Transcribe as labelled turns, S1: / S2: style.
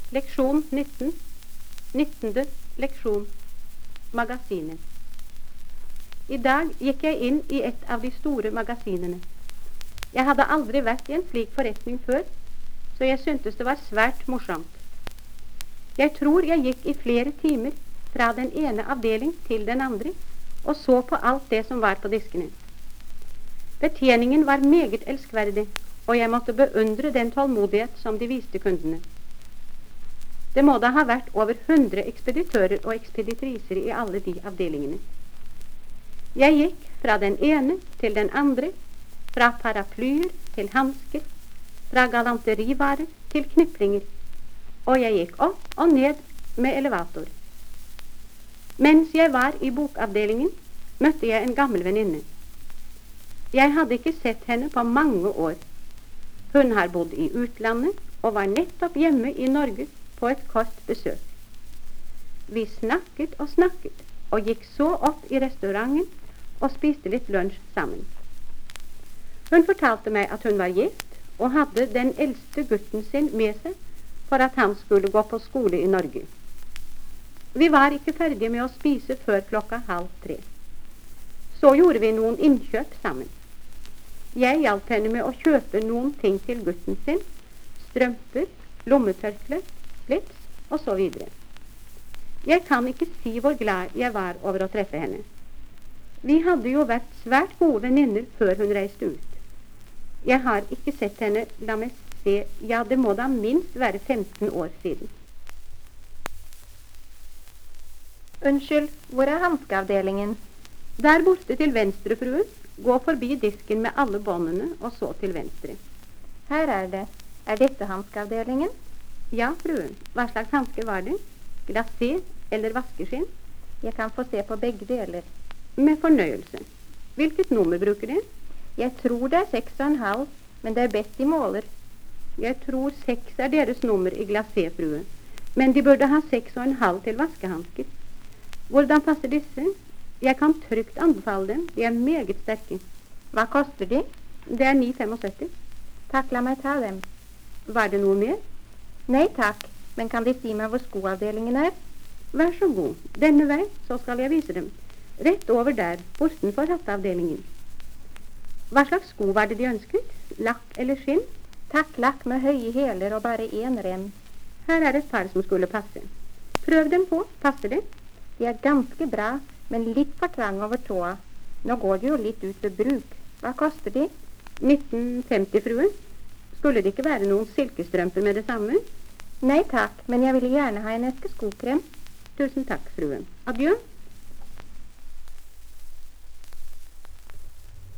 S1: Leksjon 19. 19. leksjon. Magasinet. I dag gikk jeg inn i et av de store magasinene. Jeg hadde aldri vært i en slik forretning før, så jeg syntes det var svært morsomt. Jeg tror jeg gikk i flere timer fra den ene avdeling til den andre, og så på alt det som var på diskene. Betjeningen var meget elskverdig, og jeg måtte beundre den tålmodighet som de viste kundene. Det må da ha vært over 100 ekspeditører og ekspeditriser i alle de avdelingene. Jeg gikk fra den ene til den andre, fra paraplyer til hansker, fra galanterivarer til kniplinger, og jeg gikk opp og ned med elevator. Mens jeg var i bokavdelingen, møtte jeg en gammel venninne. Jeg hadde ikke sett henne på mange år. Hun har bodd i utlandet og var nettopp hjemme i Norge på et kort besøk. Vi snakket og gikk så opp i restauranten og spiste litt lunsj sammen. Hun fortalte meg at hun var gift og hadde den eldste gutten sin med seg for at han skulle gå på skole i Norge. Vi var ikke ferdige med å spise før 2:30. Så gjorde vi noen innkjøp sammen. Jeg hjalp henne med å kjøpe noen ting til gutten sin, strømper, lommetørkle, slips og så videre. Jeg kan ikke si hvor glad jeg var over å treffe henne. Vi hadde jo vært svært gode venninner før hun reiste ut. Jeg har ikke sett henne, la meg se, ja, det må da minst være 15 år siden.
S2: Unnskyld, hvor er hanskeavdelingen?
S1: Der borte til venstre, fruen. Gå forbi disken med alle båndene, og så til venstre.
S2: Her er det. Er dette hanskeavdelingen?
S1: Ja, fruen. Hva slags hansker var det? Glacé eller vaskeskinn?
S2: Jeg kan få se på begge deler.
S1: Med fornøyelse. Hvilket nummer bruker de?
S2: Jeg tror det er 6,5, men det er best de måler.
S1: Jeg tror 6 er deres nummer i glacé, fruen. Men de burde ha 6,5 til vaskehansker. Hvordan passer disse? Jeg kan trygt anbefale dem. De er meget sterke.
S2: Hva koster de?
S1: Det er 9,75.
S2: Takk, la meg ta dem.
S1: Var det noe mer?
S2: Nei takk, men kan De si meg hvor skoavdelingen er?
S1: Vær så god. Denne vei, så skal jeg vise dem. Rett over der, bortenfor hatteavdelingen. Hva slags sko var det de ønsket? Lakk eller skinn?
S2: Takk, lakk med høye hæler og bare en rem.
S1: Her er et par som skulle passe. Prøv dem på. Passer det?
S2: De er ganske bra, men litt for trang over tåa. Nå går det jo litt ut ved bruk. Hva koster de?
S1: 19,50, fruen. Skulle det ikke være noen silkestrømper med det samme?
S2: Nei takk, men jeg ville gjerne ha en eske skokrem.
S1: Tusen takk, fruen. Adjø.